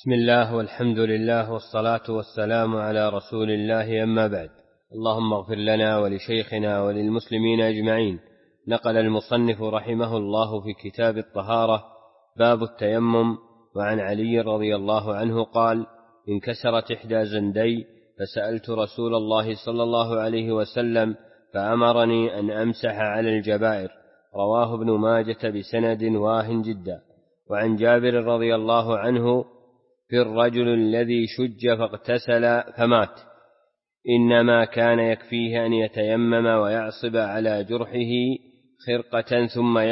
بسم الله والحمد لله والصلاة والسلام على رسول الله، أما بعد. اللهم اغفر لنا ولشيخنا وللمسلمين أجمعين. نقل المصنف رحمه الله في كتاب الطهارة باب التيمم، وعن علي رضي الله عنه قال: انكسرت إحدى زندي فسألت رسول الله صلى الله عليه وسلم فأمرني أن أمسح على الجبائر. رواه ابن ماجة بسند واه جدا. وعن جابر رضي الله عنه في الرجل الذي شج فاغتسل فمات، إنما كان يكفيه أن يتيمم ويعصب على جرحه خرقة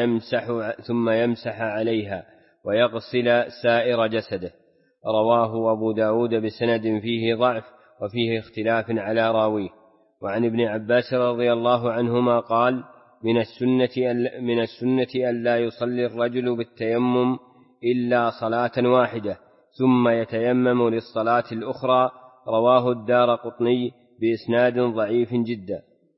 ثم يمسح عليها ويغسل سائر جسده. رواه أبو داود بسند فيه ضعف وفيه اختلاف على راويه. وعن ابن عباس رضي الله عنهما قال: من السنة أن لا يصلي الرجل بالتيمم إلا صلاة واحدة ثم يتيمم للصلاة الأخرى. رواه الدارقطني بإسناد ضعيف جدا.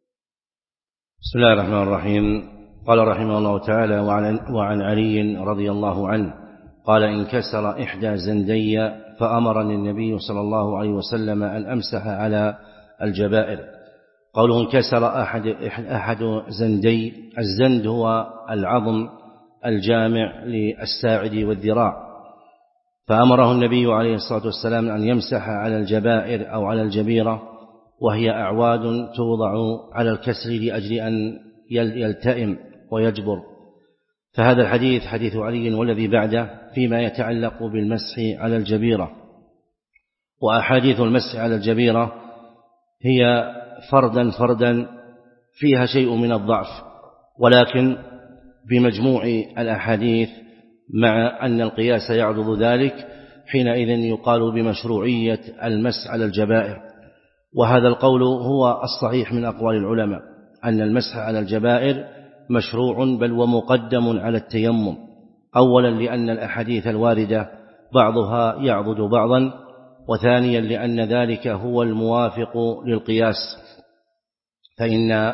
بسم الله الرحمن الرحيم. قال رحمه الله تعالى: وعن علي رضي الله عنه قال: انكسر إحدى زندي فأمرني النبي صلى الله عليه وسلم أن أمسح على الجبائر. قوله انكسر أحد زندي، الزند هو العظم الجامع للساعد والذراع، فأمره النبي عليه الصلاة والسلام أن يمسح على الجبائر أو على الجبيرة، وهي أعواد توضع على الكسر لأجل أن يلتئم ويجبر. فهذا الحديث حديث علي والذي بعده فيما يتعلق بالمسح على الجبيرة. وأحاديث المسح على الجبيرة هي فردا فيها شيء من الضعف، ولكن بمجموع الأحاديث مع أن القياس يعضد ذلك حينئذ يقال بمشروعية المسح على الجبائر. وهذا القول هو الصحيح من أقوال العلماء، أن المسح على الجبائر مشروع بل ومقدم على التيمم، أولا لأن الأحاديث الواردة بعضها يعضد بعضا، وثانيا لأن ذلك هو الموافق للقياس، فإن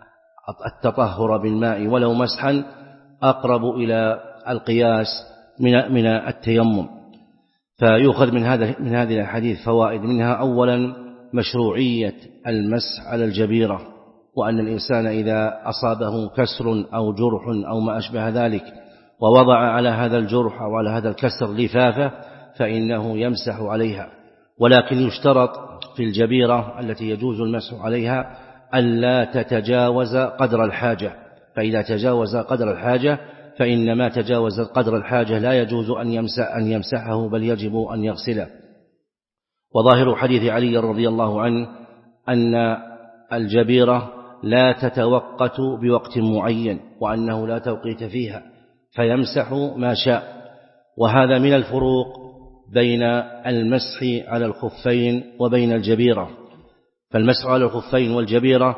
التطهر بالماء ولو مسحا أقرب إلى القياس من التيمم. فيؤخذ من هذه الأحاديث فوائد، منها أولا مشروعية المسح على الجبيرة، وأن الإنسان إذا أصابه كسر أو جرح أو ما أشبه ذلك ووضع على هذا الجرح أو على هذا الكسر لفافة فإنه يمسح عليها، ولكن يشترط في الجبيرة التي يجوز المسح عليها ألا تتجاوز قدر الحاجة، فإذا تجاوز قدر الحاجة فإن ما تجاوز قدر الحاجة لا يجوز أن يمسحه، بل يجب أن يغسله. وظاهر حديث علي رضي الله عنه أن الجبيرة لا تتوقت بوقت معين، وأنه لا توقيت فيها، فيمسح ما شاء. وهذا من الفروق بين المسح على الخفين وبين الجبيرة. فالمسح على الخفين والجبيرة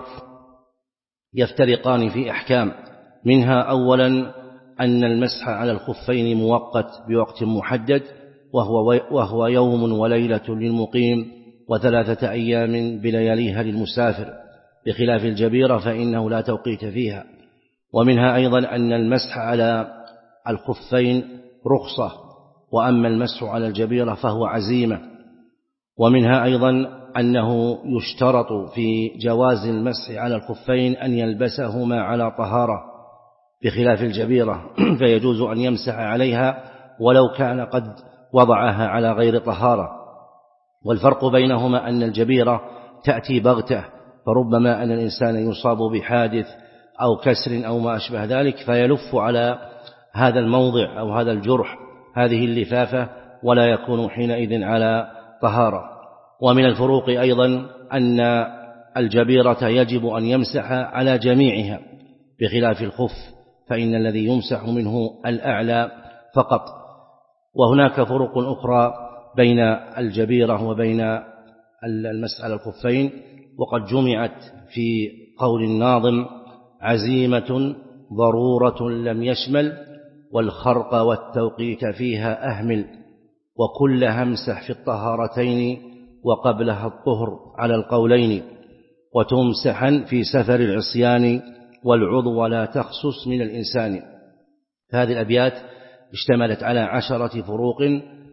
يفترقان في أحكام، منها أولا أن المسح على الخفين مؤقت بوقت محدد، وهو يوم وليلة للمقيم و3 أيام بلياليها للمسافر، بخلاف الجبيرة فإنه لا توقيت فيها. ومنها أيضا أن المسح على الخفين رخصة، وأما المسح على الجبيرة فهو عزيمة. ومنها أيضا أنه يشترط في جواز المسح على الخفين أن يلبسهما على طهارة، بخلاف الجبيرة فيجوز أن يمسح عليها ولو كان قد وضعها على غير طهارة. والفرق بينهما أن الجبيرة تأتي بغتة، فربما أن الإنسان يصاب بحادث أو كسر أو ما أشبه ذلك فيلف على هذا الموضع أو هذا الجرح هذه اللفافة ولا يكون حينئذ على طهارة. ومن الفروق أيضا أن الجبيرة يجب أن يمسح على جميعها، بخلاف الخف فإن الذي يمسح منه الأعلى فقط. وهناك فروق أخرى بين الجبيرة وبين المسح على الخفين، وقد جمعت في قول الناظم: عزيمة ضرورة لم يشمل، والخرق والتوقيت فيها أهمل، وكل همسح في الطهارتين، وقبلها الطهر على القولين، وتمسحا في سفر العصيان، والعضو لا تخصص من الإنسان. هذه الأبيات اشتملت على 10 فروق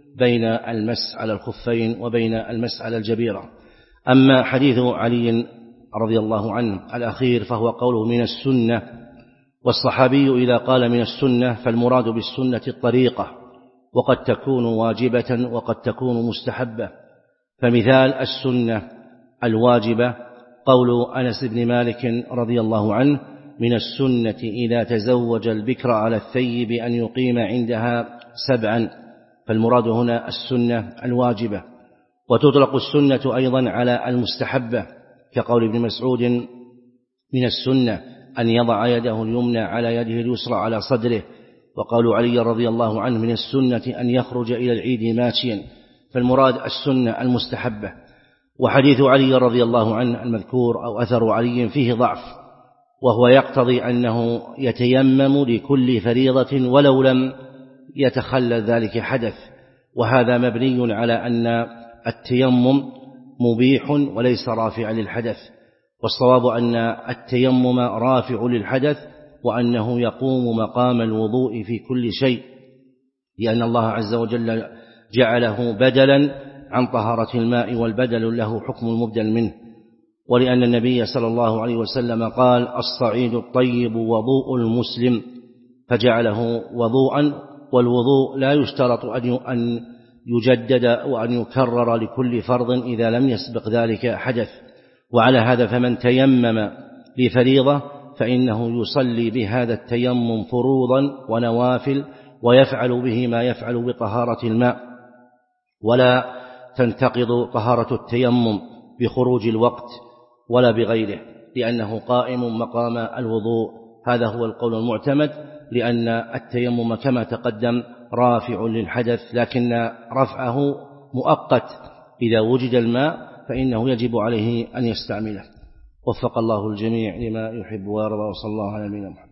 بين المس على الخفين وبين المس على الجبيرة. أما حديث علي رضي الله عنه الأخير فهو قوله من السنة، والصحابي إذا قال من السنة فالمراد بالسنة الطريقة، وقد تكون واجبة وقد تكون مستحبة. فمثال السنة الواجبة قول أنس بن مالك رضي الله عنه من السنة إذا تزوج البكر على الثيب أن يقيم عندها 7، فالمراد هنا السنة الواجبة. وتطلق السنة أيضا على المستحبة كقول ابن مسعود من السنة أن يضع يده اليمنى على يده اليسرى على صدره، وقال علي رضي الله عنه من السنة أن يخرج إلى العيد ماشيا، فالمراد السنة المستحبة. وحديث علي رضي الله عنه المذكور أو أثر علي فيه ضعف، وهو يقتضي أنه يتيمم لكل فريضة ولو لم يتخلل ذلك حدث، وهذا مبني على أن التيمم مبيح وليس رافع للحدث، والصواب أن التيمم رافع للحدث وأنه يقوم مقام الوضوء في كل شيء، لأن الله عز وجل جعله بدلا عن طهارة الماء، والبدل له حكم المبدل منه. ولأن النبي صلى الله عليه وسلم قال الصعيد الطيب وضوء المسلم، فجعله وضوءا، والوضوء لا يشترط أن يجدد وأن يكرر لكل فرض إذا لم يسبق ذلك حدث. وعلى هذا فمن تيمم لفريضة فإنه يصلي بهذا التيمم فروضا ونوافل، ويفعل به ما يفعل بطهارة الماء، ولا تنتقض طهارة التيمم بخروج الوقت ولا بغيره، لأنه قائم مقام الوضوء. هذا هو القول المعتمد، لأن التيمم كما تقدم رافع للحدث، لكن رفعه مؤقت، إذا وجد الماء فإنه يجب عليه أن يستعمله. وفق الله الجميع لما يحب ويرضى، وصلى الله على نبينا محمد.